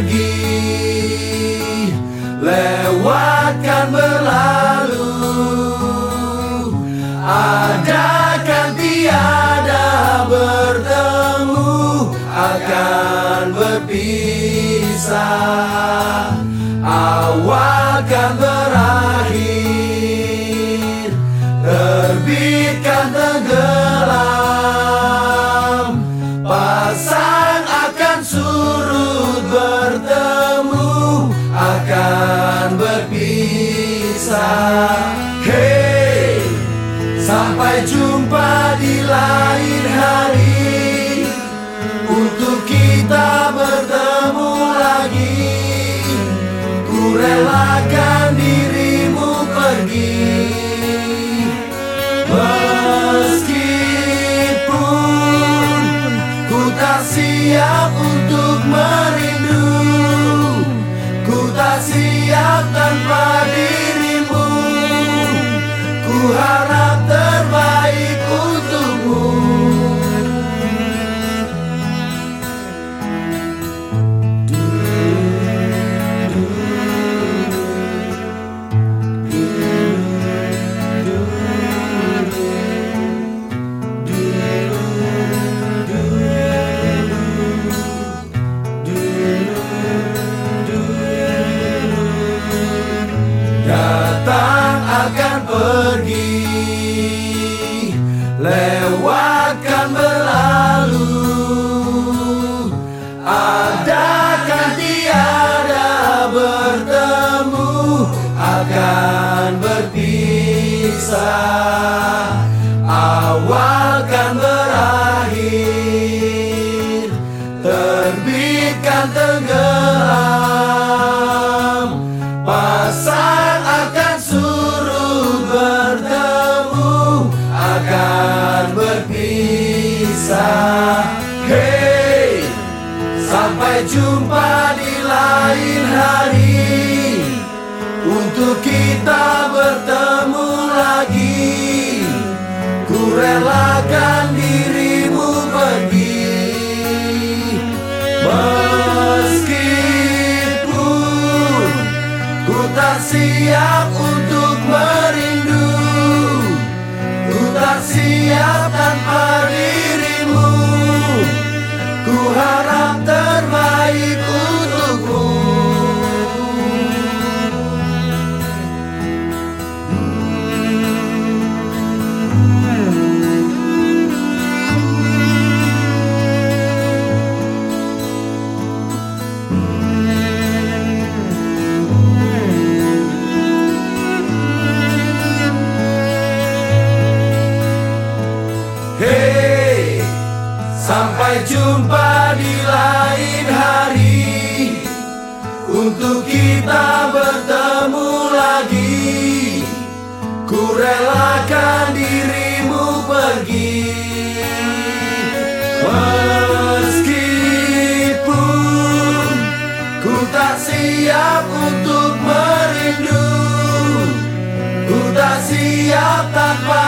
pergi, lewatkan berlalu. Ada kan tiada bertemu, akan berpisah. Awal kan berakhir, terbitkan tenggelam. Pasang akan surut, bertemu akan berpisah. Hey, sampai jumpa di lain hari, untuk kita bertemu lagi. Ku relakan dirimu pergi, meskipun ku tak siap untuk merindu. Ku tak siap tanpa dirimu. Ku harap terbaik untukmu. Datang akan pergi, lewatkan berlalu. Ada kan tiada bertemu, akan berpisah. Awal kan berakhir, terbitkan tenggelam. Pasang akan surut, bertemu akan berpisah. Hey, sampai jumpa di lain hari, untuk kita bertemu lagi. Ku relakan dirimu pergi, meskipun ku tak siap untuk merindu. Ku tak siap tanpa dirimu. Ku harap terbaik untukmu. Hey, sampai jumpa di lain hari, untuk kita bertemu lagi. Ku relakan dirimu pergi, meskipun ku tak siap untuk merindu. Ku tak siap tanpa